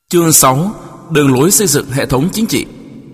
Chương 6. Đường lối xây dựng hệ thống chính trị.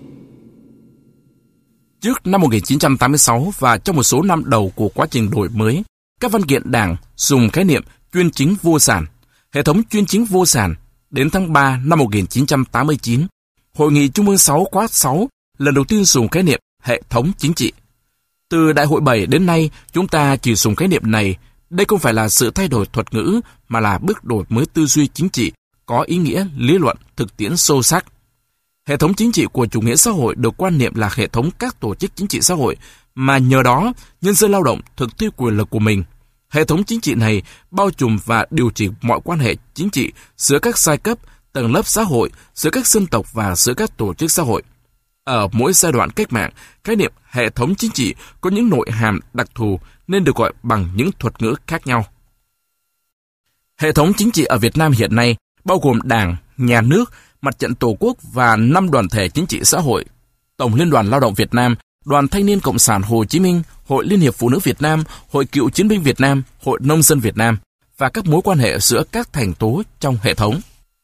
Trước năm 1986 và trong một số năm đầu của quá trình đổi mới, các văn kiện Đảng dùng khái niệm chuyên chính vô sản, hệ thống chuyên chính vô sản. Đến tháng 3 năm 1989, Hội nghị Trung ương 6 khóa 6 lần đầu tiên dùng khái niệm hệ thống chính trị. Từ Đại hội 7 đến nay, chúng ta chỉ dùng khái niệm này. Đây không phải là sự thay đổi thuật ngữ, mà là bước đổi mới tư duy chính trị, có ý nghĩa lý luận, thực tiễn sâu sắc. Hệ thống chính trị của chủ nghĩa xã hội được quan niệm là hệ thống các tổ chức chính trị xã hội, mà nhờ đó, nhân dân lao động thực thi quyền lực của mình. Hệ thống chính trị này bao trùm và điều chỉnh mọi quan hệ chính trị giữa các giai cấp, tầng lớp xã hội, giữa các dân tộc và giữa các tổ chức xã hội. Ở mỗi giai đoạn cách mạng, khái niệm hệ thống chính trị có những nội hàm đặc thù nên được gọi bằng những thuật ngữ khác nhau. Hệ thống chính trị ở Việt Nam hiện nay bao gồm Đảng, Nhà nước, Mặt trận Tổ quốc và 5 đoàn thể chính trị xã hội: Tổng Liên đoàn Lao động Việt Nam, Đoàn Thanh niên Cộng sản Hồ Chí Minh, Hội Liên hiệp Phụ nữ Việt Nam, Hội Cựu chiến binh Việt Nam, Hội Nông dân Việt Nam và các mối quan hệ giữa các thành tố trong hệ thống.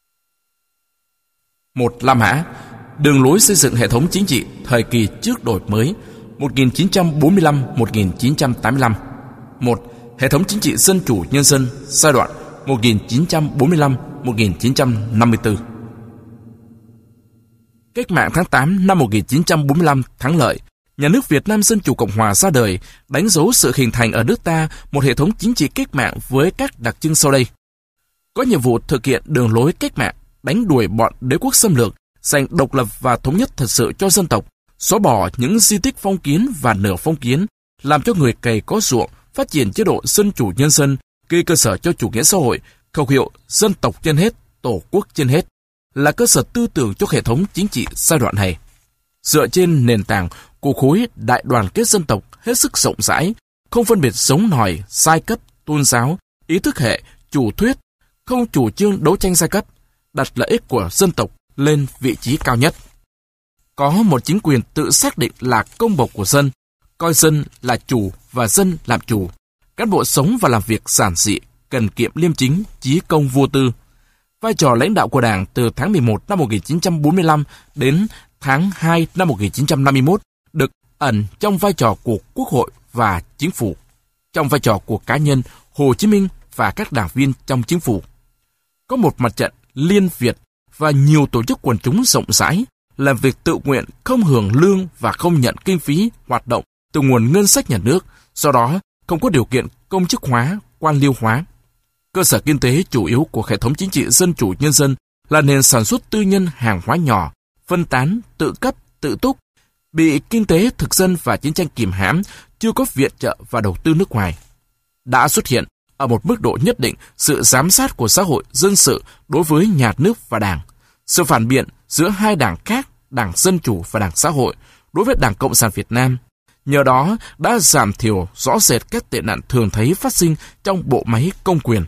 1. Lam Mã. Đường lối xây dựng hệ thống chính trị thời kỳ trước đổi mới 1945-1985. 1. Hệ thống chính trị dân chủ nhân dân giai đoạn 1945-1954. Cách mạng tháng 8 năm 1945 thắng lợi, Nhà nước Việt Nam Dân chủ Cộng hòa ra đời, đánh dấu sự hình thành ở nước ta một hệ thống chính trị cách mạng với các đặc trưng sau đây. Có nhiệm vụ thực hiện đường lối cách mạng, đánh đuổi bọn đế quốc xâm lược, giành độc lập và thống nhất thật sự cho dân tộc, xóa bỏ những di tích phong kiến và nửa phong kiến, làm cho người cày có ruộng, phát triển chế độ dân chủ nhân dân, gây cơ sở cho chủ nghĩa xã hội. Khẩu hiệu dân tộc trên hết, tổ quốc trên hết là cơ sở tư tưởng cho hệ thống chính trị giai đoạn này. Dựa trên nền tảng của khối đại đoàn kết dân tộc hết sức rộng rãi, không phân biệt giống nòi, giai cấp, tôn giáo, ý thức hệ, chủ thuyết, không chủ trương đấu tranh giai cấp, đặt lợi ích của dân tộc lên vị trí cao nhất. Có một chính quyền tự xác định là công bộc của dân, coi dân là chủ và dân làm chủ. Cán bộ sống và làm việc giản dị, cần kiệm liêm chính, chí công vô tư. Vai trò lãnh đạo của Đảng từ tháng 11 năm 1945 đến tháng 2 năm 1951 được ẩn trong vai trò của Quốc hội và Chính phủ, trong vai trò của cá nhân Hồ Chí Minh và các đảng viên trong Chính phủ. Có một mặt trận Liên Việt và nhiều tổ chức quần chúng rộng rãi, làm việc tự nguyện, không hưởng lương và không nhận kinh phí hoạt động từ nguồn ngân sách nhà nước, do đó không có điều kiện công chức hóa, quan liêu hóa. Cơ sở kinh tế chủ yếu của hệ thống chính trị dân chủ nhân dân là nền sản xuất tư nhân hàng hóa nhỏ, phân tán, tự cấp, tự túc, bị kinh tế thực dân và chiến tranh kìm hãm, chưa có viện trợ và đầu tư nước ngoài. Đã xuất hiện ở một mức độ nhất định sự giám sát của xã hội dân sự đối với nhà nước và Đảng, sự phản biện giữa hai đảng khác, Đảng Dân Chủ và Đảng Xã hội, đối với Đảng Cộng sản Việt Nam. Nhờ đó đã giảm thiểu rõ rệt các tệ nạn thường thấy phát sinh trong bộ máy công quyền.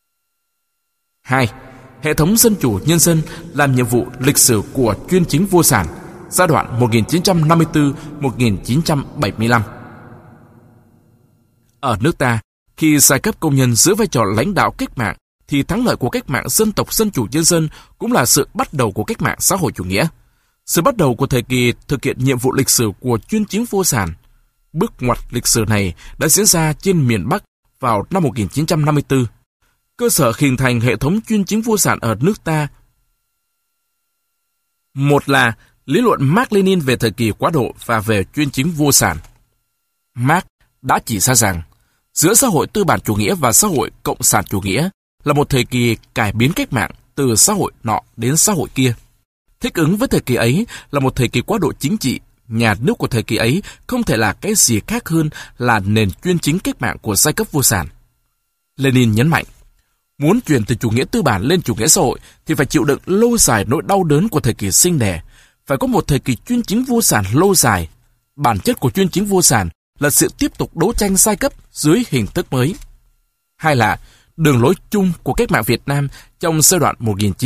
2. Hệ thống dân chủ nhân dân làm nhiệm vụ lịch sử của chuyên chính vô sản giai đoạn 1954-1975. Ở nước ta, khi giai cấp công nhân giữ vai trò lãnh đạo cách mạng, thì thắng lợi của cách mạng dân tộc dân chủ nhân dân cũng là sự bắt đầu của cách mạng xã hội chủ nghĩa. Sự bắt đầu của thời kỳ thực hiện nhiệm vụ lịch sử của chuyên chính vô sản. Bước ngoặt lịch sử này đã diễn ra trên miền Bắc vào năm 1954. Cơ sở hình thành hệ thống chuyên chính vô sản ở nước ta. Một là lý luận Mác-Lênin về thời kỳ quá độ và về chuyên chính vô sản. Mác đã chỉ ra rằng giữa xã hội tư bản chủ nghĩa và xã hội cộng sản chủ nghĩa là một thời kỳ cải biến cách mạng từ xã hội nọ đến xã hội kia. Thích ứng với thời kỳ ấy là một thời kỳ quá độ chính trị. Nhà nước của thời kỳ ấy không thể là cái gì khác hơn là nền chuyên chính cách mạng của giai cấp vô sản. Lenin nhấn mạnh, muốn chuyển từ chủ nghĩa tư bản lên chủ nghĩa xã hội thì phải chịu đựng lâu dài nỗi đau đớn của thời kỳ sinh đẻ, phải có một thời kỳ chuyên chính vô sản lâu dài. Bản chất của chuyên chính vô sản là sự tiếp tục đấu tranh giai cấp dưới hình thức mới. Hai là đường lối chung của cách mạng Việt Nam trong giai đoạn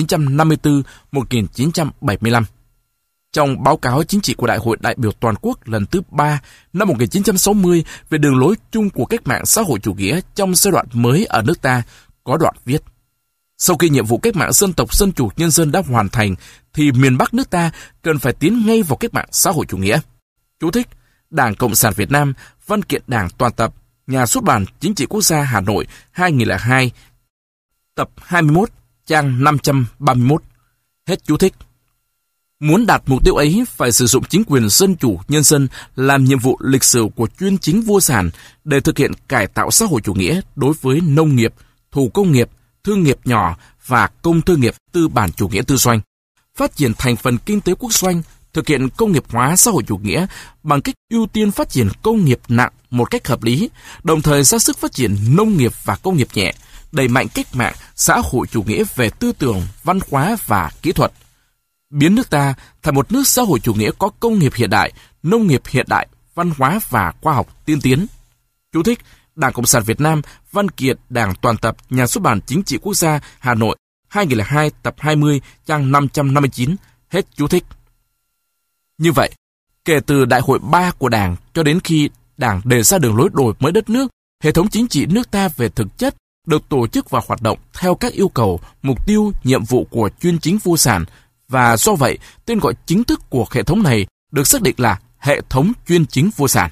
1954-1975. Trong báo cáo chính trị của Đại hội đại biểu toàn quốc lần thứ 3 năm 1960 về đường lối chung của cách mạng xã hội chủ nghĩa trong giai đoạn mới ở nước ta, có đoạn viết: Sau khi nhiệm vụ cách mạng dân tộc dân chủ nhân dân đã hoàn thành, thì miền Bắc nước ta cần phải tiến ngay vào cách mạng xã hội chủ nghĩa. Chú thích: Đảng Cộng sản Việt Nam, Văn kiện Đảng toàn tập, Nhà xuất bản Chính trị Quốc gia Hà Nội 2002, tập 21, trang 531. Hết chú thích. Muốn đạt mục tiêu ấy phải sử dụng chính quyền dân chủ nhân dân làm nhiệm vụ lịch sử của chuyên chính vô sản để thực hiện cải tạo xã hội chủ nghĩa đối với nông nghiệp, thủ công nghiệp, thương nghiệp nhỏ và công thương nghiệp tư bản chủ nghĩa tư doanh, phát triển thành phần kinh tế quốc doanh, thực hiện công nghiệp hóa xã hội chủ nghĩa bằng cách ưu tiên phát triển công nghiệp nặng một cách hợp lý, đồng thời ra sức phát triển nông nghiệp và công nghiệp nhẹ, đẩy mạnh cách mạng xã hội chủ nghĩa về tư tưởng, văn hóa và kỹ thuật, biến nước ta thành một nước xã hội chủ nghĩa có công nghiệp hiện đại, nông nghiệp hiện đại, văn hóa và khoa học tiên tiến. Chú thích: Đảng Cộng sản Việt Nam, Văn kiện Đảng toàn tập, Nhà xuất bản Chính trị Quốc gia Hà Nội 2002, tập 20, trang 559. Hết chú thích. Như vậy, kể từ Đại hội 3 của Đảng cho đến khi Đảng đề ra đường lối đổi mới đất nước, hệ thống chính trị nước ta về thực chất được tổ chức và hoạt động theo các yêu cầu, mục tiêu, nhiệm vụ của chuyên chính vô sản, và do vậy, tên gọi chính thức của hệ thống này được xác định là hệ thống chuyên chính vô sản.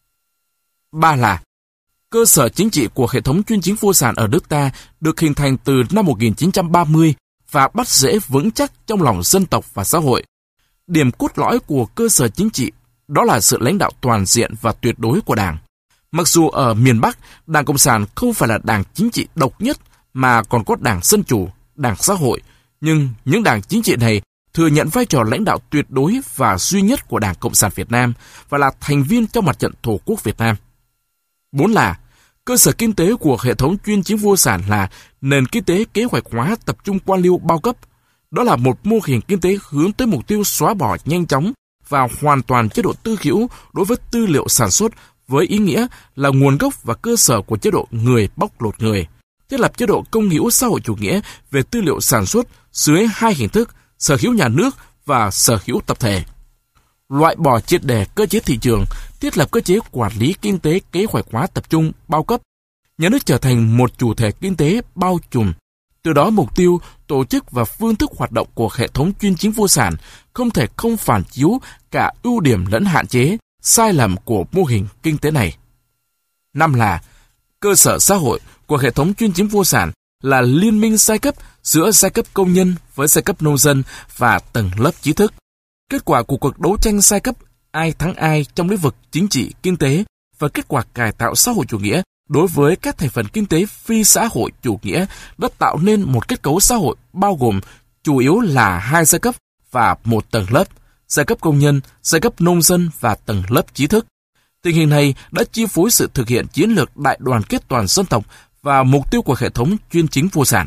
3 là cơ sở chính trị của hệ thống chuyên chính vô sản ở nước ta được hình thành từ năm 1930 và bắt rễ vững chắc trong lòng dân tộc và xã hội. Điểm cốt lõi của cơ sở chính trị đó là sự lãnh đạo toàn diện và tuyệt đối của Đảng. Mặc dù ở miền Bắc, Đảng Cộng sản không phải là đảng chính trị độc nhất mà còn có Đảng Dân Chủ, Đảng Xã hội, nhưng những đảng chính trị này thừa nhận vai trò lãnh đạo tuyệt đối và duy nhất của Đảng Cộng sản Việt Nam và là thành viên trong mặt trận Tổ quốc Việt Nam. 4 là cơ sở kinh tế của hệ thống chuyên chính vô sản là nền kinh tế kế hoạch hóa tập trung quan liêu bao cấp. Đó là một mô hình kinh tế hướng tới mục tiêu xóa bỏ nhanh chóng và hoàn toàn chế độ tư hữu đối với tư liệu sản xuất, với ý nghĩa là nguồn gốc và cơ sở của chế độ người bóc lột người, thiết lập chế độ công hữu xã hội chủ nghĩa về tư liệu sản xuất dưới 2 hình thức: sở hữu nhà nước và sở hữu tập thể. Loại bỏ triệt để cơ chế thị trường, thiết lập cơ chế quản lý kinh tế kế hoạch hóa tập trung bao cấp. Nhà nước trở thành một chủ thể kinh tế bao trùm. Từ đó mục tiêu, tổ chức và phương thức hoạt động của hệ thống chuyên chính vô sản không thể không phản chiếu cả ưu điểm lẫn hạn chế, sai lầm của mô hình kinh tế này. 5 là cơ sở xã hội của hệ thống chuyên chính vô sản là liên minh giai cấp giữa giai cấp công nhân với giai cấp nông dân và tầng lớp trí thức. Kết quả của cuộc đấu tranh giai cấp ai thắng ai trong lĩnh vực chính trị, kinh tế và kết quả cải tạo xã hội chủ nghĩa đối với các thành phần kinh tế phi xã hội chủ nghĩa đã tạo nên một kết cấu xã hội bao gồm chủ yếu là 2 giai cấp và một tầng lớp: giai cấp công nhân, giai cấp nông dân và tầng lớp trí thức. Tình hình này đã chi phối sự thực hiện chiến lược đại đoàn kết toàn dân tộc và mục tiêu của hệ thống chuyên chính vô sản.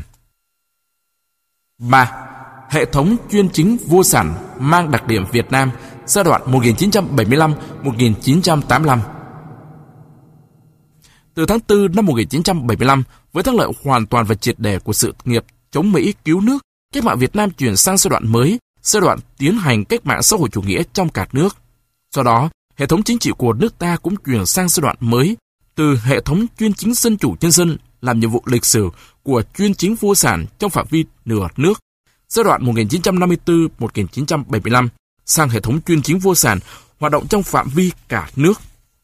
3. Hệ thống chuyên chính vô sản mang đặc điểm Việt Nam giai đoạn 1975-1985. Từ tháng 4 năm 1975, với thắng lợi hoàn toàn và triệt để của sự nghiệp chống Mỹ cứu nước, cách mạng Việt Nam chuyển sang giai đoạn mới, giai đoạn tiến hành cách mạng xã hội chủ nghĩa trong cả nước. Do đó, hệ thống chính trị của nước ta cũng chuyển sang giai đoạn mới, từ hệ thống chuyên chính dân chủ nhân dân làm nhiệm vụ lịch sử của chuyên chính vô sản trong phạm vi nửa nước, giai đoạn 1954-1975, sang hệ thống chuyên chính vô sản hoạt động trong phạm vi cả nước.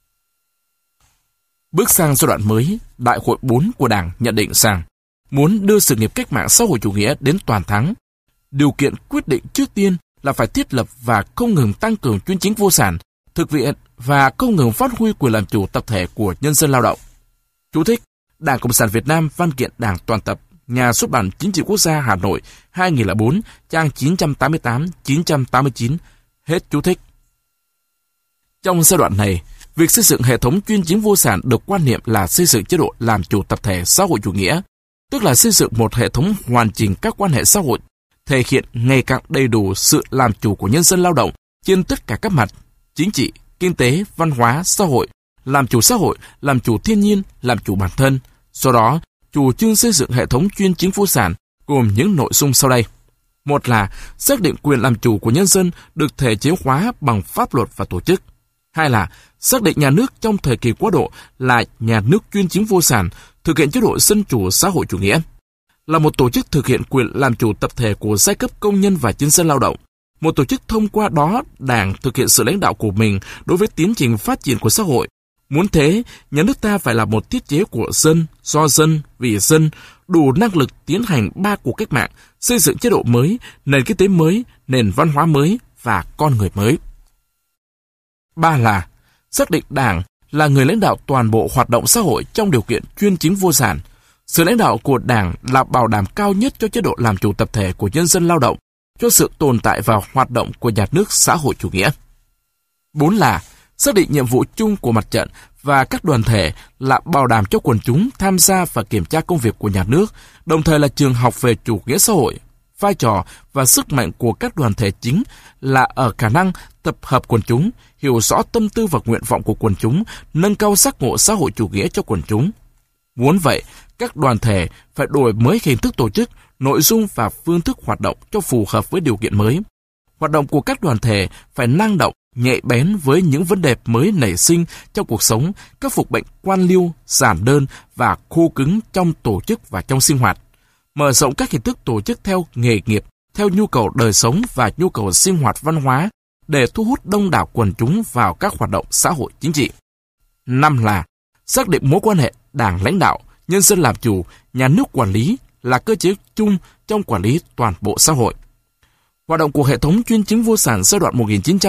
Bước sang giai đoạn mới, Đại hội 4 của Đảng nhận định rằng muốn đưa sự nghiệp cách mạng xã hội chủ nghĩa đến toàn thắng, điều kiện quyết định trước tiên là phải thiết lập và không ngừng tăng cường chuyên chính vô sản, thực hiện và không ngừng phát huy quyền làm chủ tập thể của nhân dân lao động. Chú thích: Đảng Cộng sản Việt Nam, Văn kiện Đảng toàn tập, Nhà xuất bản Chính trị Quốc gia Hà Nội 2004, trang 988-989. Hết chú thích. Trong giai đoạn này, việc xây dựng hệ thống chuyên chính vô sản được quan niệm là xây dựng chế độ làm chủ tập thể xã hội chủ nghĩa, tức là xây dựng một hệ thống hoàn chỉnh các quan hệ xã hội, thể hiện ngày càng đầy đủ sự làm chủ của nhân dân lao động trên tất cả các mặt: chính trị, kinh tế, văn hóa, xã hội, làm chủ thiên nhiên, làm chủ bản thân. Do đó, chủ trương xây dựng hệ thống chuyên chính vô sản gồm những nội dung sau đây. Một là xác định quyền làm chủ của nhân dân được thể chế hóa bằng pháp luật và tổ chức. Hai là xác định nhà nước trong thời kỳ quá độ là nhà nước chuyên chính vô sản, thực hiện chế độ dân chủ xã hội chủ nghĩa. là một tổ chức thực hiện quyền làm chủ tập thể của giai cấp công nhân và nhân dân lao động. Một tổ chức thông qua đó Đảng thực hiện sự lãnh đạo của mình đối với tiến trình phát triển của xã hội. Muốn thế, nhà nước ta phải là một thiết chế của dân, do dân, vì dân, đủ năng lực tiến hành 3 cuộc cách mạng, xây dựng chế độ mới, nền kinh tế mới, nền văn hóa mới và con người mới. 3 là xác định Đảng là người lãnh đạo toàn bộ hoạt động xã hội trong điều kiện chuyên chính vô sản. Sự lãnh đạo của Đảng là bảo đảm cao nhất cho chế độ làm chủ tập thể của nhân dân lao động, cho sự tồn tại và hoạt động của nhà nước xã hội chủ nghĩa. 4 là xác định nhiệm vụ chung của mặt trận và các đoàn thể là bảo đảm cho quần chúng tham gia và kiểm tra công việc của nhà nước, đồng thời là trường học về chủ nghĩa xã hội. Vai trò và sức mạnh của các đoàn thể chính là ở khả năng tập hợp quần chúng, hiểu rõ tâm tư và nguyện vọng của quần chúng, nâng cao giác ngộ xã hội chủ nghĩa cho quần chúng. Muốn vậy, các đoàn thể phải đổi mới hình thức tổ chức, nội dung và phương thức hoạt động cho phù hợp với điều kiện mới. Hoạt động của các đoàn thể phải năng động, nhạy bén với những vấn đề mới nảy sinh trong cuộc sống, khắc phục bệnh quan liêu, giản đơn và khô cứng trong tổ chức và trong sinh hoạt. Mở rộng các hình thức tổ chức theo nghề nghiệp, theo nhu cầu đời sống và nhu cầu sinh hoạt văn hóa để thu hút đông đảo quần chúng vào các hoạt động xã hội chính trị. 5 là xác định mối quan hệ Đảng lãnh đạo, nhân dân làm chủ, nhà nước quản lý là cơ chế chung trong quản lý toàn bộ xã hội. Hoạt động của hệ thống chuyên chính vô sản giai đoạn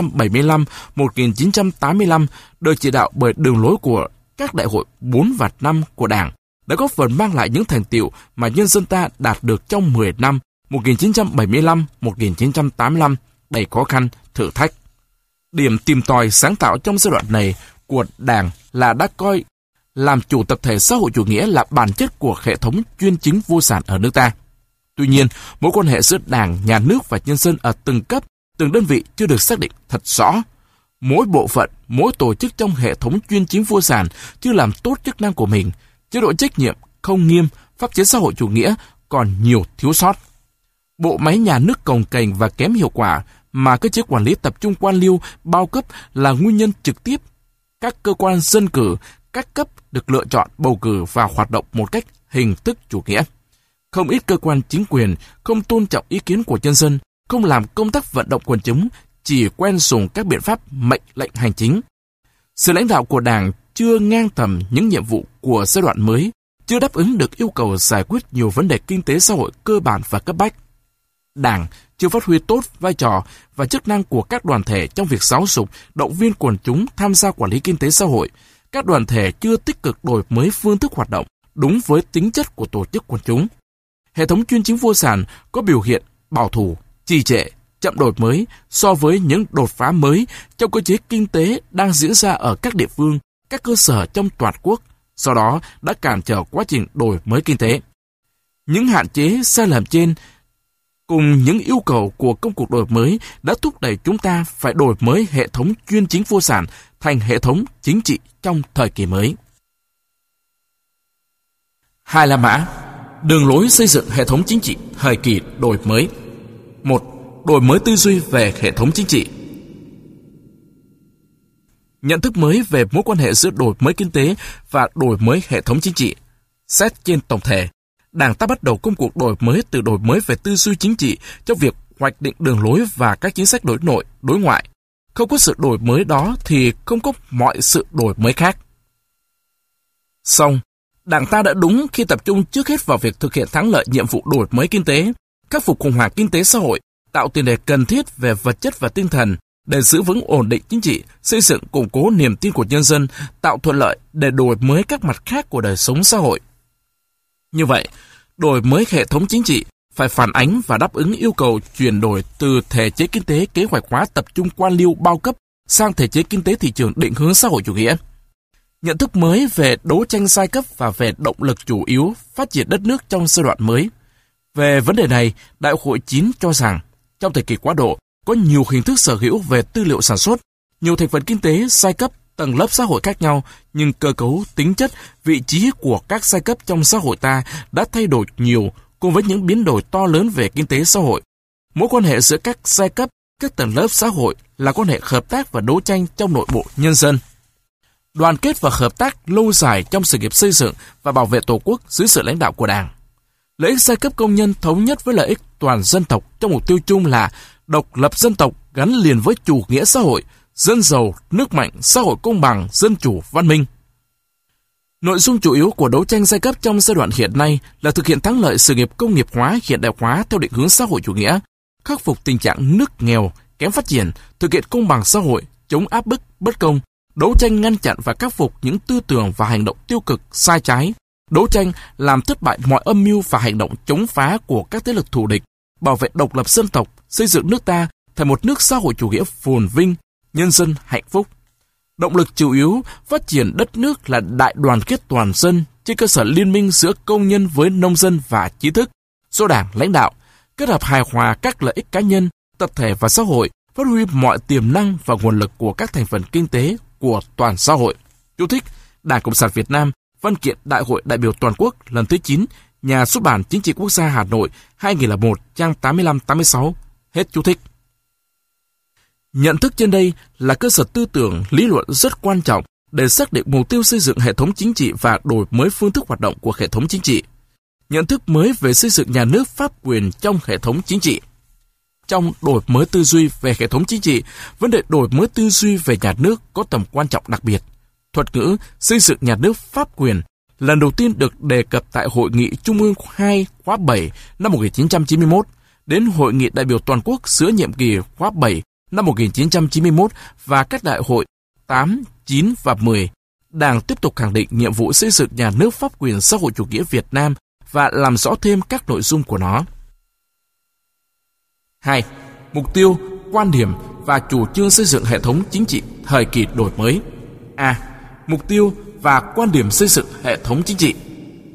1975-1985 được chỉ đạo bởi đường lối của các đại hội 4 và 5 của Đảng đã góp phần mang lại những thành tựu mà nhân dân ta đạt được trong 10 năm 1975-1985 đầy khó khăn, thử thách. Điểm tìm tòi sáng tạo trong giai đoạn này của Đảng là đã coi làm chủ tập thể xã hội chủ nghĩa là bản chất của hệ thống chuyên chính vô sản ở nước ta. Tuy nhiên, mối quan hệ giữa Đảng, nhà nước và nhân dân ở từng cấp, từng đơn vị chưa được xác định thật rõ. Mỗi bộ phận, mỗi tổ chức trong hệ thống chuyên chính vô sản chưa làm tốt chức năng của mình, chế độ trách nhiệm không nghiêm, pháp chế xã hội chủ nghĩa còn nhiều thiếu sót. Bộ máy nhà nước cồng kềnh và kém hiệu quả mà cơ chế quản lý tập trung quan liêu bao cấp là nguyên nhân trực tiếp. Các cơ quan dân cử, các cấp được lựa chọn bầu cử và hoạt động một cách hình thức chủ nghĩa. Không ít cơ quan chính quyền không tôn trọng ý kiến của nhân dân, không làm công tác vận động quần chúng, chỉ quen dùng các biện pháp mệnh lệnh hành chính. Sự lãnh đạo của Đảng chưa ngang tầm những nhiệm vụ của giai đoạn mới, chưa đáp ứng được yêu cầu giải quyết nhiều vấn đề kinh tế xã hội cơ bản và cấp bách. Đảng chưa phát huy tốt vai trò và chức năng của các đoàn thể trong việc giáo dục, động viên quần chúng tham gia quản lý kinh tế xã hội. Các đoàn thể chưa tích cực đổi mới phương thức hoạt động đúng với tính chất của tổ chức quần chúng. Hệ thống chuyên chính vô sản có biểu hiện bảo thủ, trì trệ, chậm đổi mới so với những đột phá mới trong cơ chế kinh tế đang diễn ra ở các địa phương, các cơ sở trong toàn quốc, do đó đã cản trở quá trình đổi mới kinh tế. Những hạn chế sai lầm trên cùng những yêu cầu của công cuộc đổi mới đã thúc đẩy chúng ta phải đổi mới hệ thống chuyên chính vô sản thành hệ thống chính trị trong thời kỳ mới. 2 La Mã, đường lối xây dựng hệ thống chính trị thời kỳ đổi mới. 1. Đổi mới tư duy về hệ thống chính trị. Nhận thức mới về mối quan hệ giữa đổi mới kinh tế và đổi mới hệ thống chính trị. Xét trên tổng thể, Đảng ta bắt đầu công cuộc đổi mới từ đổi mới về tư duy chính trị trong việc hoạch định đường lối và các chính sách đối nội, đối ngoại. Không có sự đổi mới đó thì không có mọi sự đổi mới khác. Song, Đảng ta đã đúng khi tập trung trước hết vào việc thực hiện thắng lợi nhiệm vụ đổi mới kinh tế, khắc phục khủng hoảng kinh tế xã hội, tạo tiền đề cần thiết về vật chất và tinh thần để giữ vững ổn định chính trị, xây dựng củng cố niềm tin của nhân dân, tạo thuận lợi để đổi mới các mặt khác của đời sống xã hội. Như vậy, đổi mới hệ thống chính trị phải phản ánh và đáp ứng yêu cầu chuyển đổi từ thể chế kinh tế kế hoạch hóa tập trung quan liêu bao cấp sang thể chế kinh tế thị trường định hướng xã hội chủ nghĩa. Nhận thức mới về đấu tranh giai cấp và về động lực chủ yếu phát triển đất nước trong giai đoạn mới. Về vấn đề này, Đại hội 9 cho rằng trong thời kỳ quá độ có nhiều hình thức sở hữu về tư liệu sản xuất, nhiều thành phần kinh tế, giai cấp, tầng lớp xã hội khác nhau, nhưng cơ cấu, tính chất, vị trí của các giai cấp trong xã hội ta đã thay đổi nhiều cùng với những biến đổi to lớn về kinh tế xã hội. Mối quan hệ giữa các giai cấp, các tầng lớp xã hội là quan hệ hợp tác và đấu tranh trong nội bộ nhân dân. Đoàn kết và hợp tác lâu dài trong sự nghiệp xây dựng và bảo vệ Tổ quốc dưới sự lãnh đạo của Đảng. lợi ích giai cấp công nhân thống nhất với lợi ích toàn dân tộc trong mục tiêu chung là độc lập dân tộc gắn liền với chủ nghĩa xã hội, dân giàu, nước mạnh, xã hội công bằng, dân chủ, văn minh. Nội dung chủ yếu của đấu tranh giai cấp trong giai đoạn hiện nay là thực hiện thắng lợi sự nghiệp công nghiệp hóa, hiện đại hóa theo định hướng xã hội chủ nghĩa, khắc phục tình trạng nước nghèo, kém phát triển, thực hiện công bằng xã hội, chống áp bức, bất công, đấu tranh ngăn chặn và khắc phục những tư tưởng và hành động tiêu cực, sai trái, đấu tranh làm thất bại mọi âm mưu và hành động chống phá của các thế lực thù địch, bảo vệ độc lập dân tộc, xây dựng nước ta thành một nước xã hội chủ nghĩa phồn vinh, nhân dân hạnh phúc. Động lực chủ yếu phát triển đất nước là đại đoàn kết toàn dân trên cơ sở liên minh giữa công nhân với nông dân và trí thức, do Đảng lãnh đạo, kết hợp hài hòa các lợi ích cá nhân, tập thể và xã hội, phát huy mọi tiềm năng và nguồn lực của các thành phần kinh tế của toàn xã hội. Chú thích: Đảng Cộng sản Việt Nam, Văn kiện Đại hội đại biểu toàn quốc lần thứ 9, Nhà xuất bản Chính trị Quốc gia Hà Nội, 2001, trang 85-86. Hết chú thích. Nhận thức trên đây là cơ sở tư tưởng, lý luận rất quan trọng để xác định mục tiêu xây dựng hệ thống chính trị và đổi mới phương thức hoạt động của hệ thống chính trị. Nhận thức mới về xây dựng nhà nước pháp quyền trong hệ thống chính trị. Trong đổi mới tư duy về hệ thống chính trị, vấn đề đổi mới tư duy về nhà nước có tầm quan trọng đặc biệt. Thuật ngữ xây dựng nhà nước pháp quyền lần đầu tiên được đề cập tại Hội nghị Trung ương 2 khóa 7 năm 1991 đến Hội nghị đại biểu toàn quốc giữa nhiệm kỳ khóa 7 năm 1991 và các đại hội 8, 9 và 10. Đảng tiếp tục khẳng định nhiệm vụ xây dựng nhà nước pháp quyền xã hội chủ nghĩa Việt Nam và làm rõ thêm các nội dung của nó. 2. Mục tiêu, quan điểm và chủ trương xây dựng hệ thống chính trị thời kỳ đổi mới. A. Mục tiêu và quan điểm xây dựng hệ thống chính trị.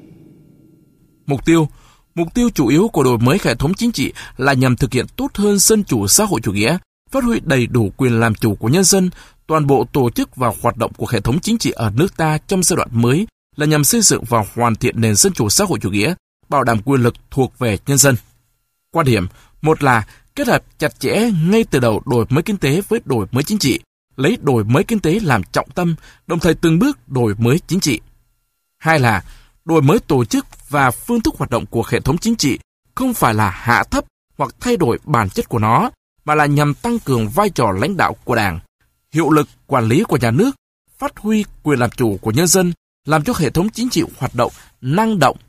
Mục tiêu chủ yếu của đổi mới hệ thống chính trị là nhằm thực hiện tốt hơn dân chủ xã hội chủ nghĩa, phát huy đầy đủ quyền làm chủ của nhân dân. Toàn bộ tổ chức và hoạt động của hệ thống chính trị ở nước ta trong giai đoạn mới là nhằm xây dựng và hoàn thiện nền dân chủ xã hội chủ nghĩa, bảo đảm quyền lực thuộc về nhân dân. Quan điểm: một là kết hợp chặt chẽ ngay từ đầu đổi mới kinh tế với đổi mới chính trị, lấy đổi mới kinh tế làm trọng tâm, đồng thời từng bước đổi mới chính trị. Hai là đổi mới tổ chức và phương thức hoạt động của hệ thống chính trị không phải là hạ thấp hoặc thay đổi bản chất của nó, mà là nhằm tăng cường vai trò lãnh đạo của Đảng, hiệu lực quản lý của nhà nước, phát huy quyền làm chủ của nhân dân, làm cho hệ thống chính trị hoạt động năng động,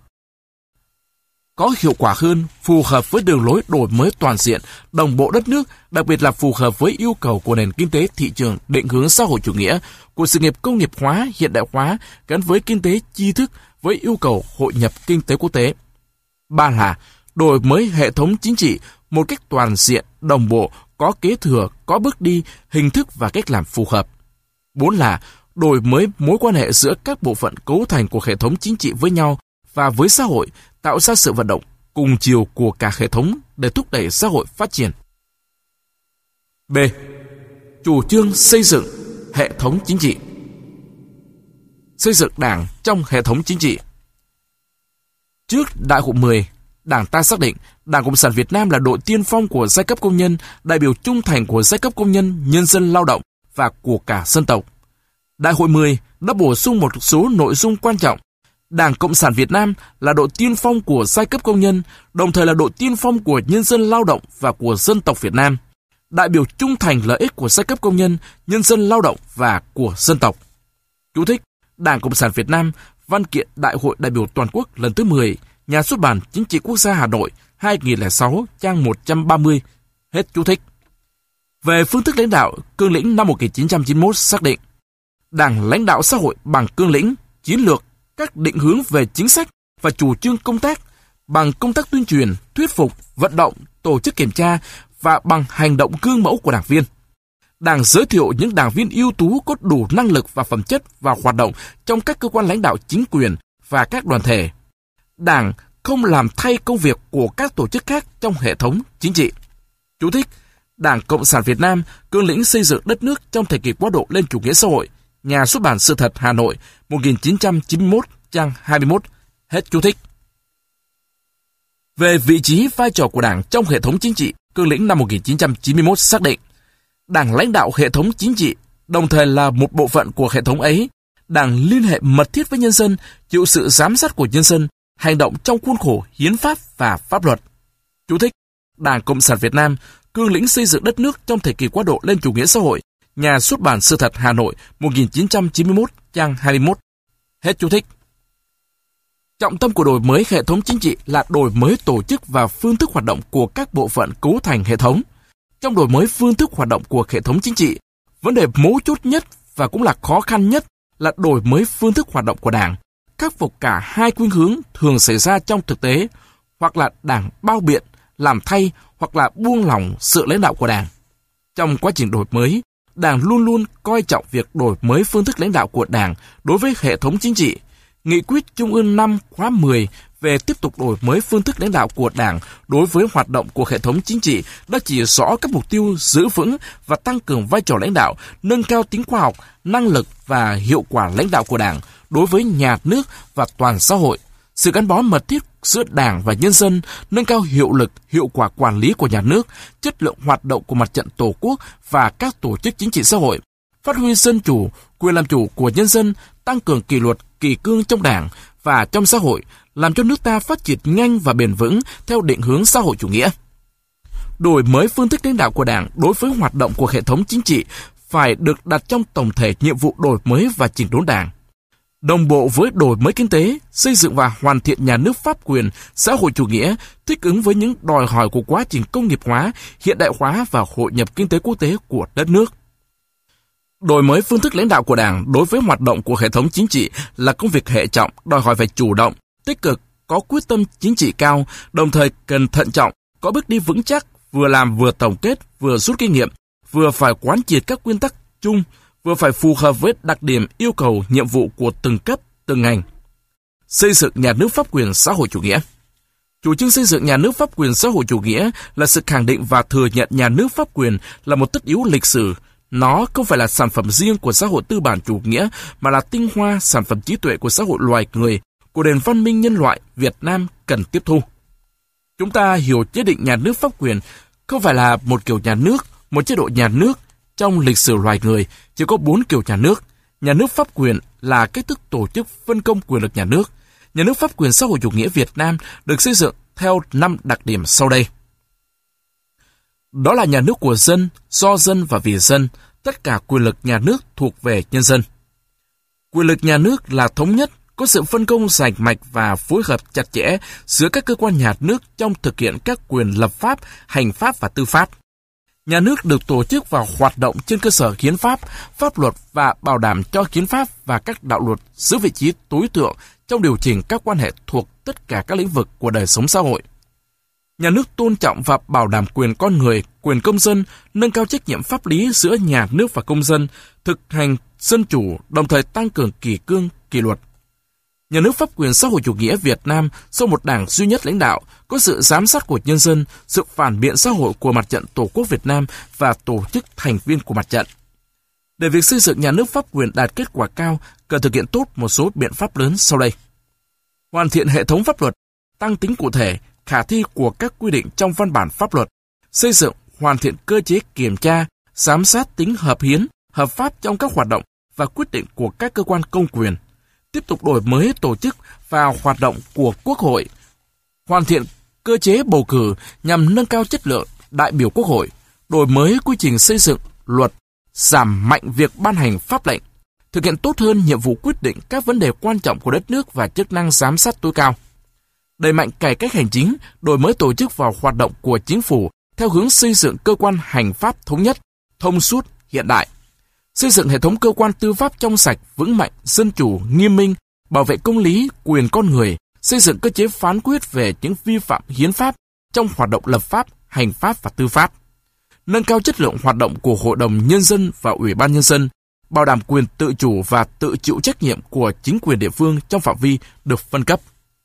có hiệu quả hơn, phù hợp với đường lối đổi mới toàn diện, đồng bộ đất nước, đặc biệt là phù hợp với yêu cầu của nền kinh tế thị trường định hướng xã hội chủ nghĩa, của sự nghiệp công nghiệp hóa, hiện đại hóa, gắn với kinh tế tri thức, với yêu cầu hội nhập kinh tế quốc tế. Ba là đổi mới hệ thống chính trị một cách toàn diện, đồng bộ, có kế thừa, có bước đi, hình thức và cách làm phù hợp. 4 là đổi mới mối quan hệ giữa các bộ phận cấu thành của hệ thống chính trị với nhau và với xã hội, tạo ra sự vận động cùng chiều của cả hệ thống để thúc đẩy xã hội phát triển. B. Chủ trương xây dựng hệ thống chính trị. Xây dựng Đảng trong hệ thống chính trị. Trước Đại hội 10, Đảng ta xác định Đảng Cộng sản Việt Nam là đội tiên phong của giai cấp công nhân, đại biểu trung thành của giai cấp công nhân, nhân dân lao động và của cả dân tộc. Đại hội 10 đã bổ sung một số nội dung quan trọng. Đảng Cộng sản Việt Nam là đội tiên phong của giai cấp công nhân, đồng thời là đội tiên phong của nhân dân lao động và của dân tộc Việt Nam. Đại biểu trung thành lợi ích của giai cấp công nhân, nhân dân lao động và của dân tộc. Chú thích: Đảng Cộng sản Việt Nam, Văn kiện Đại hội đại biểu toàn quốc lần thứ 10, Nhà xuất bản Chính trị Quốc gia Hà Nội, 2006, trang 130. Hết chú thích. Về phương thức lãnh đạo, cương lĩnh năm 1991 xác định Đảng lãnh đạo xã hội bằng cương lĩnh, chiến lược, các định hướng về chính sách và chủ trương công tác, bằng công tác tuyên truyền, thuyết phục, vận động, tổ chức kiểm tra và bằng hành động gương mẫu của đảng viên. Đảng giới thiệu những đảng viên ưu tú có đủ năng lực và phẩm chất và hoạt động trong các cơ quan lãnh đạo chính quyền và các đoàn thể. Đảng không làm thay công việc của các tổ chức khác trong hệ thống chính trị. Chú thích: Đảng Cộng sản Việt Nam, cương lĩnh xây dựng đất nước trong thời kỳ quá độ lên chủ nghĩa xã hội. Nhà xuất bản Sự thật Hà Nội, 1991, trang 21. Hết chú thích. Về vị trí vai trò của Đảng trong hệ thống chính trị, cương lĩnh năm 1991 xác định Đảng lãnh đạo hệ thống chính trị, đồng thời là một bộ phận của hệ thống ấy. Đảng liên hệ mật thiết với nhân dân, chịu sự giám sát của nhân dân, hành động trong khuôn khổ hiến pháp và pháp luật. Chú thích: Đảng Cộng sản Việt Nam, cương lĩnh xây dựng đất nước trong thời kỳ quá độ lên chủ nghĩa xã hội. Nhà xuất bản Sự thật Hà Nội, 1991, trang 21. Hết chú thích. Trọng tâm của đổi mới hệ thống chính trị là đổi mới tổ chức và phương thức hoạt động của các bộ phận cấu thành hệ thống. Trong đổi mới phương thức hoạt động của hệ thống chính trị, vấn đề mấu chốt nhất và cũng là khó khăn nhất là đổi mới phương thức hoạt động của Đảng, khắc phục cả hai khuynh hướng thường xảy ra trong thực tế, hoặc là Đảng bao biện, làm thay hoặc là buông lỏng sự lãnh đạo của Đảng. Trong quá trình đổi mới, Đảng luôn luôn coi trọng việc đổi mới phương thức lãnh đạo của Đảng đối với hệ thống chính trị. Nghị quyết Trung ương 5 khóa 10 về tiếp tục đổi mới phương thức lãnh đạo của Đảng đối với hoạt động của hệ thống chính trị đã chỉ rõ các mục tiêu giữ vững và tăng cường vai trò lãnh đạo, nâng cao tính khoa học, năng lực và hiệu quả lãnh đạo của Đảng đối với nhà nước và toàn xã hội, sự gắn bó mật thiết giữa Đảng và nhân dân, nâng cao hiệu lực, hiệu quả quản lý của nhà nước, chất lượng hoạt động của Mặt trận Tổ quốc và các tổ chức chính trị xã hội, phát huy dân chủ, quyền làm chủ của nhân dân, tăng cường kỷ luật, kỷ cương trong Đảng và trong xã hội, làm cho nước ta phát triển nhanh và bền vững theo định hướng xã hội chủ nghĩa. Đổi mới phương thức lãnh đạo của Đảng đối với hoạt động của hệ thống chính trị phải được đặt trong tổng thể nhiệm vụ đổi mới và chỉnh đốn Đảng. Đồng bộ với đổi mới kinh tế, xây dựng và hoàn thiện nhà nước pháp quyền, xã hội chủ nghĩa, thích ứng với những đòi hỏi của quá trình công nghiệp hóa, hiện đại hóa và hội nhập kinh tế quốc tế của đất nước. Đổi mới phương thức lãnh đạo của Đảng đối với hoạt động của hệ thống chính trị là công việc hệ trọng, đòi hỏi phải chủ động, tích cực, có quyết tâm chính trị cao, đồng thời cần thận trọng, có bước đi vững chắc, vừa làm vừa tổng kết, vừa rút kinh nghiệm, vừa phải quán triệt các nguyên tắc chung, vừa phải phù hợp với đặc điểm yêu cầu nhiệm vụ của từng cấp, từng ngành. Xây dựng nhà nước pháp quyền xã hội chủ nghĩa. Chủ trương xây dựng nhà nước pháp quyền xã hội chủ nghĩa là sự khẳng định và thừa nhận nhà nước pháp quyền là một tất yếu lịch sử. Nó không phải là sản phẩm riêng của xã hội tư bản chủ nghĩa, mà là tinh hoa sản phẩm trí tuệ của xã hội loài người, của nền văn minh nhân loại Việt Nam cần tiếp thu. Chúng ta hiểu chế định nhà nước pháp quyền không phải là một kiểu nhà nước, một chế độ nhà nước. Trong lịch sử loài người, chỉ có 4 kiểu nhà nước. Nhà nước pháp quyền là cách thức tổ chức phân công quyền lực nhà nước. Nhà nước pháp quyền xã hội chủ nghĩa Việt Nam được xây dựng theo 5 đặc điểm sau đây. Đó là nhà nước của dân, do dân và vì dân. Tất cả quyền lực nhà nước thuộc về nhân dân. Quyền lực nhà nước là thống nhất, có sự phân công rành mạch và phối hợp chặt chẽ giữa các cơ quan nhà nước trong thực hiện các quyền lập pháp, hành pháp và tư pháp. Nhà nước được tổ chức và hoạt động trên cơ sở hiến pháp, pháp luật và bảo đảm cho hiến pháp và các đạo luật giữ vị trí tối thượng trong điều chỉnh các quan hệ thuộc tất cả các lĩnh vực của đời sống xã hội. Nhà nước tôn trọng và bảo đảm quyền con người, quyền công dân, nâng cao trách nhiệm pháp lý giữa nhà nước và công dân, thực hành dân chủ, đồng thời tăng cường kỷ cương, kỷ luật. Nhà nước pháp quyền xã hội chủ nghĩa Việt Nam do một đảng duy nhất lãnh đạo, có sự giám sát của nhân dân, sự phản biện xã hội của Mặt trận Tổ quốc Việt Nam và tổ chức thành viên của mặt trận. Để việc xây dựng nhà nước pháp quyền đạt kết quả cao, cần thực hiện tốt một số biện pháp lớn sau đây. Hoàn thiện hệ thống pháp luật, tăng tính cụ thể, khả thi của các quy định trong văn bản pháp luật, xây dựng, hoàn thiện cơ chế kiểm tra, giám sát tính hợp hiến, hợp pháp trong các hoạt động và quyết định của các cơ quan công quyền. Tiếp tục đổi mới tổ chức và hoạt động của Quốc hội, hoàn thiện cơ chế bầu cử nhằm nâng cao chất lượng đại biểu Quốc hội, đổi mới quy trình xây dựng luật, giảm mạnh việc ban hành pháp lệnh, thực hiện tốt hơn nhiệm vụ quyết định các vấn đề quan trọng của đất nước và chức năng giám sát tối cao. Đẩy mạnh cải cách hành chính, đổi mới tổ chức và hoạt động của chính phủ theo hướng xây dựng cơ quan hành pháp thống nhất, thông suốt, hiện đại. Xây dựng hệ thống cơ quan tư pháp trong sạch, vững mạnh, dân chủ, nghiêm minh, bảo vệ công lý, quyền con người, xây dựng cơ chế phán quyết về những vi phạm hiến pháp trong hoạt động lập pháp, hành pháp và tư pháp. Nâng cao chất lượng hoạt động của Hội đồng Nhân dân và Ủy ban Nhân dân, bảo đảm quyền tự chủ và tự chịu trách nhiệm của chính quyền địa phương trong phạm vi được phân cấp.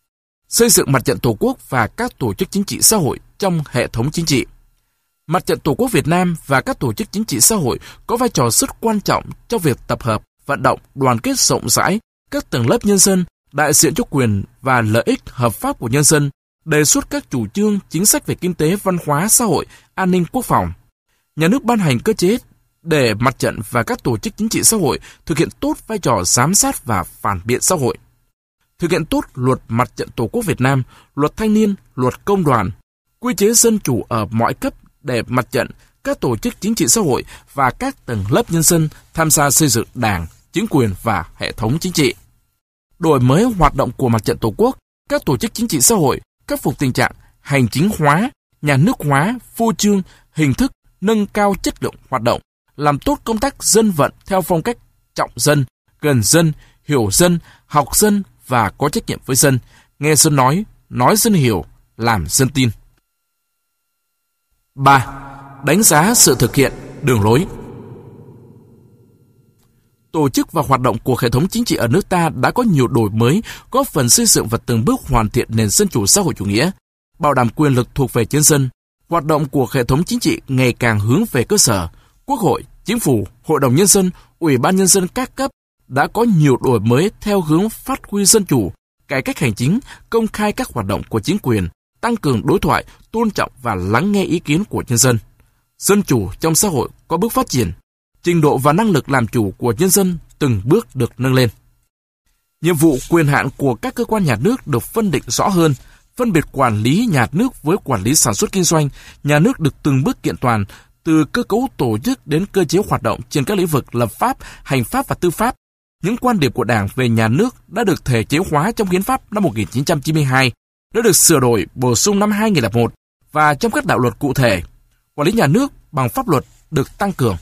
Xây dựng Mặt trận Tổ quốc và các tổ chức chính trị xã hội trong hệ thống chính trị. Mặt trận Tổ quốc Việt Nam và các tổ chức chính trị xã hội có vai trò rất quan trọng trong việc tập hợp, vận động, đoàn kết rộng rãi các tầng lớp nhân dân, đại diện cho quyền và lợi ích hợp pháp của nhân dân, đề xuất các chủ trương, chính sách về kinh tế, văn hóa, xã hội, an ninh, quốc phòng. Nhà nước ban hành cơ chế để mặt trận và các tổ chức chính trị xã hội thực hiện tốt vai trò giám sát và phản biện xã hội. thực hiện tốt luật Mặt trận Tổ quốc Việt Nam, luật thanh niên, luật công đoàn, quy chế dân chủ ở mọi cấp để mặt trận, các tổ chức chính trị xã hội và các tầng lớp nhân dân tham gia xây dựng đảng, chính quyền và hệ thống chính trị. Đổi mới hoạt động của Mặt trận Tổ quốc, các tổ chức chính trị xã hội, khắc phục tình trạng hành chính hóa, nhà nước hóa, phô trương, hình thức, nâng cao chất lượng hoạt động, làm tốt công tác dân vận theo phong cách trọng dân, gần dân, hiểu dân, học dân và có trách nhiệm với dân, nghe dân nói dân hiểu, làm dân tin. 3. Đánh giá sự thực hiện, đường lối. Tổ chức và hoạt động của hệ thống chính trị ở nước ta đã có nhiều đổi mới, góp phần xây dựng và từng bước hoàn thiện nền dân chủ xã hội chủ nghĩa, bảo đảm quyền lực thuộc về nhân dân. Hoạt động của hệ thống chính trị ngày càng hướng về cơ sở. Quốc hội, Chính phủ, Hội đồng Nhân dân, Ủy ban Nhân dân các cấp đã có nhiều đổi mới theo hướng phát huy dân chủ, cải cách hành chính, công khai các hoạt động của chính quyền, tăng cường đối thoại, tôn trọng và lắng nghe ý kiến của nhân dân. Dân chủ trong xã hội có bước phát triển, trình độ và năng lực làm chủ của nhân dân từng bước được nâng lên. Nhiệm vụ quyền hạn của các cơ quan nhà nước được phân định rõ hơn, phân biệt quản lý nhà nước với quản lý sản xuất kinh doanh, nhà nước được từng bước kiện toàn, từ cơ cấu tổ chức đến cơ chế hoạt động trên các lĩnh vực lập pháp, hành pháp và tư pháp. Những quan điểm của Đảng về nhà nước đã được thể chế hóa trong Hiến pháp năm 1992, đã được sửa đổi, bổ sung năm 2001 và trong các đạo luật cụ thể. Quản lý nhà nước bằng pháp luật được tăng cường.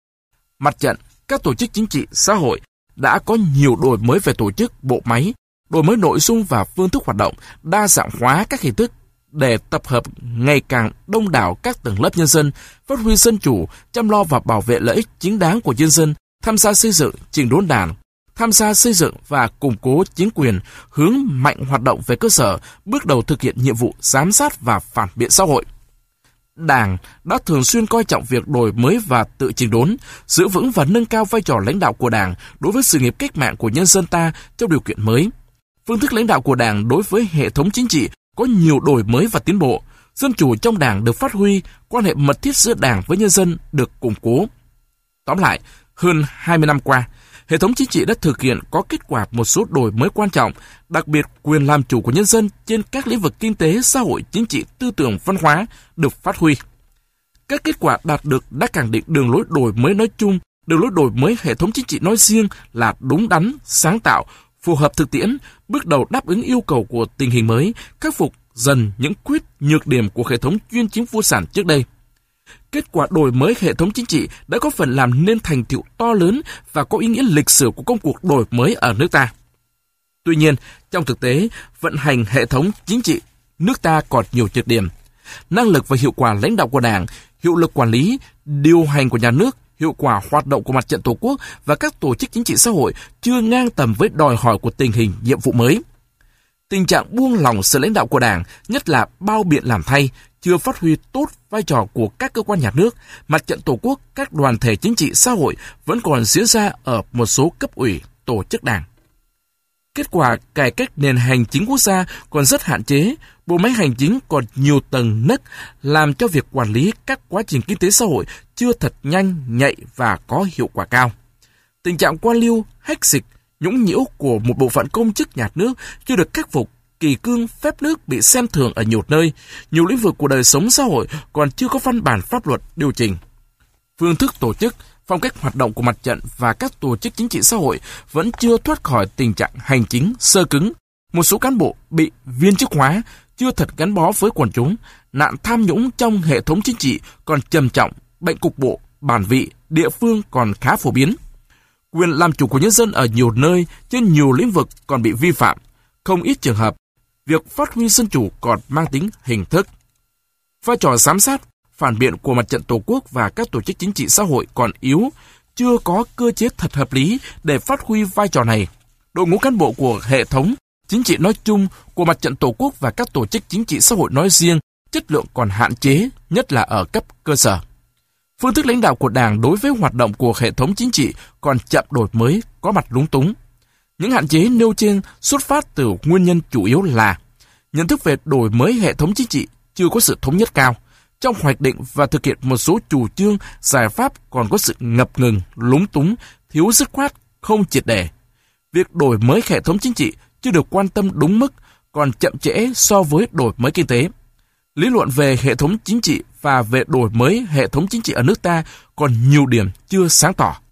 Mặt trận, các tổ chức chính trị, xã hội đã có nhiều đổi mới về tổ chức, bộ máy, đổi mới nội dung và phương thức hoạt động, đa dạng hóa các hình thức để tập hợp ngày càng đông đảo các tầng lớp nhân dân, phát huy dân chủ, chăm lo và bảo vệ lợi ích chính đáng của nhân dân, tham gia xây dựng chỉnh đốn Đảng, tham gia xây dựng và củng cố chính quyền, hướng mạnh hoạt động về cơ sở, bước đầu thực hiện nhiệm vụ giám sát và phản biện xã hội. Đảng đã thường xuyên coi trọng việc đổi mới và tự chỉnh đốn, giữ vững và nâng cao vai trò lãnh đạo của Đảng đối với sự nghiệp cách mạng của nhân dân ta trong điều kiện mới. Phương thức lãnh đạo của Đảng đối với hệ thống chính trị có nhiều đổi mới và tiến bộ, dân chủ trong Đảng được phát huy, quan hệ mật thiết giữa Đảng với nhân dân được củng cố. Tóm lại, hơn 20 năm qua, hệ thống chính trị đã thực hiện có kết quả một số đổi mới quan trọng, đặc biệt quyền làm chủ của nhân dân trên các lĩnh vực kinh tế, xã hội, chính trị, tư tưởng, văn hóa được phát huy. Các kết quả đạt được đã khẳng định đường lối đổi mới nói chung, đường lối đổi mới hệ thống chính trị nói riêng là đúng đắn, sáng tạo, phù hợp thực tiễn, bước đầu đáp ứng yêu cầu của tình hình mới, khắc phục dần những nhược điểm của hệ thống chuyên chính vô sản trước đây. Kết quả đổi mới hệ thống chính trị đã có phần làm nên thành tựu to lớn và có ý nghĩa lịch sử của công cuộc đổi mới ở nước ta. Tuy nhiên, trong thực tế, vận hành hệ thống chính trị nước ta còn nhiều nhược điểm. Năng lực và hiệu quả lãnh đạo của Đảng, hiệu lực quản lý, điều hành của nhà nước, hiệu quả hoạt động của Mặt trận Tổ quốc và các tổ chức chính trị xã hội chưa ngang tầm với đòi hỏi của tình hình nhiệm vụ mới. Tình trạng buông lỏng sự lãnh đạo của Đảng, nhất là bao biện làm thay, chưa phát huy tốt vai trò của các cơ quan nhà nước, Mặt trận Tổ quốc, các đoàn thể chính trị xã hội vẫn còn diễn ra ở một số cấp ủy, tổ chức Đảng. Kết quả cải cách nền hành chính quốc gia còn rất hạn chế, bộ máy hành chính còn nhiều tầng nấc, làm cho việc quản lý các quá trình kinh tế xã hội chưa thật nhanh, nhạy và có hiệu quả cao. Tình trạng quan liêu, hách dịch, nhũng nhiễu của một bộ phận công chức nhà nước chưa được khắc phục, kỷ cương phép nước bị xem thường ở nhiều nơi, nhiều lĩnh vực của đời sống xã hội còn chưa có văn bản pháp luật điều chỉnh. Phương thức tổ chức, phong cách hoạt động của mặt trận và các tổ chức chính trị xã hội vẫn chưa thoát khỏi tình trạng hành chính sơ cứng. Một số cán bộ bị viên chức hóa, chưa thật gắn bó với quần chúng, nạn tham nhũng trong hệ thống chính trị còn trầm trọng, bệnh cục bộ, bản vị, địa phương còn khá phổ biến. Quyền làm chủ của nhân dân ở nhiều nơi, trên nhiều lĩnh vực còn bị vi phạm. Không ít trường hợp, việc phát huy dân chủ còn mang tính hình thức. Vai trò giám sát, phản biện của Mặt trận Tổ quốc và các tổ chức chính trị xã hội còn yếu, chưa có cơ chế thật hợp lý để phát huy vai trò này. Đội ngũ cán bộ của hệ thống chính trị nói chung, của Mặt trận Tổ quốc và các tổ chức chính trị xã hội nói riêng, chất lượng còn hạn chế, nhất là ở cấp cơ sở. Phương thức lãnh đạo của Đảng đối với hoạt động của hệ thống chính trị còn chậm đổi mới, có mặt lúng túng. Những hạn chế nêu trên xuất phát từ nguyên nhân chủ yếu là nhận thức về đổi mới hệ thống chính trị chưa có sự thống nhất cao. Trong hoạch định và thực hiện một số chủ trương, giải pháp còn có sự ngập ngừng, lúng túng, thiếu dứt khoát, không triệt để. Việc đổi mới hệ thống chính trị chưa được quan tâm đúng mức, còn chậm trễ so với đổi mới kinh tế. Lý luận về hệ thống chính trị và về đổi mới hệ thống chính trị ở nước ta còn nhiều điểm chưa sáng tỏ.